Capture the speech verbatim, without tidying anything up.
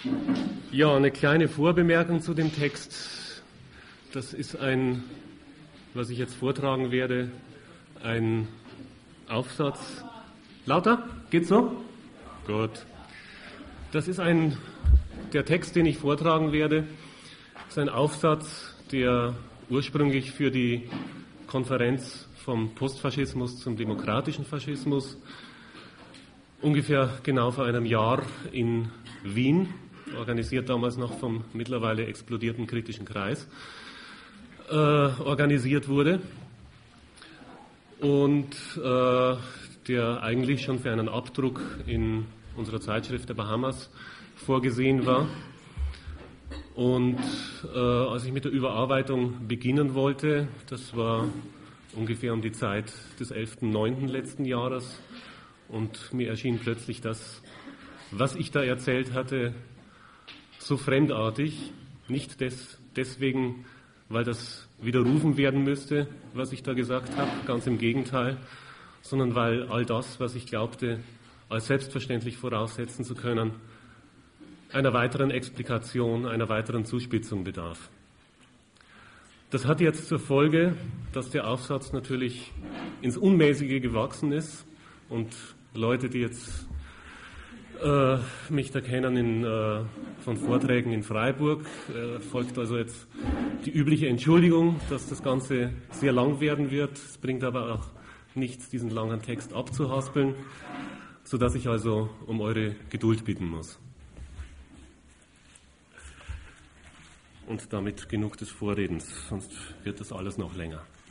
Ja, eine kleine Vorbemerkung zu dem Text. Das ist ein, was ich jetzt vortragen werde, ein Aufsatz. Lauter? Geht's so? Gut. Das ist ein, der Text, den ich vortragen werde, ist ein Aufsatz, der ursprünglich für die Konferenz vom Postfaschismus zum demokratischen Faschismus ungefähr genau vor einem Jahr in Wien, organisiert damals noch vom mittlerweile explodierten Kritischen Kreis, äh, organisiert wurde und äh, der eigentlich schon für einen Abdruck in unserer Zeitschrift der Bahamas vorgesehen war. Und äh, als ich mit der Überarbeitung beginnen wollte, das war ungefähr um die Zeit des elften neunten letzten Jahres, und mir erschien plötzlich das, was ich da erzählt hatte, so fremdartig, nicht des, deswegen, weil das widerrufen werden müsste, was ich da gesagt habe, ganz im Gegenteil, sondern weil all das, was ich glaubte, als selbstverständlich voraussetzen zu können, einer weiteren Explikation, einer weiteren Zuspitzung bedarf. Das hat jetzt zur Folge, dass der Aufsatz natürlich ins Unmäßige gewachsen ist und Leute, die jetzt äh, mich da kennen in, äh, von Vorträgen in Freiburg, äh, folgt also jetzt die übliche Entschuldigung, dass das Ganze sehr lang werden wird. Es bringt aber auch nichts, diesen langen Text abzuhaspeln, sodass ich also um eure Geduld bitten muss. Und damit genug des Vorredens, sonst wird das alles noch länger.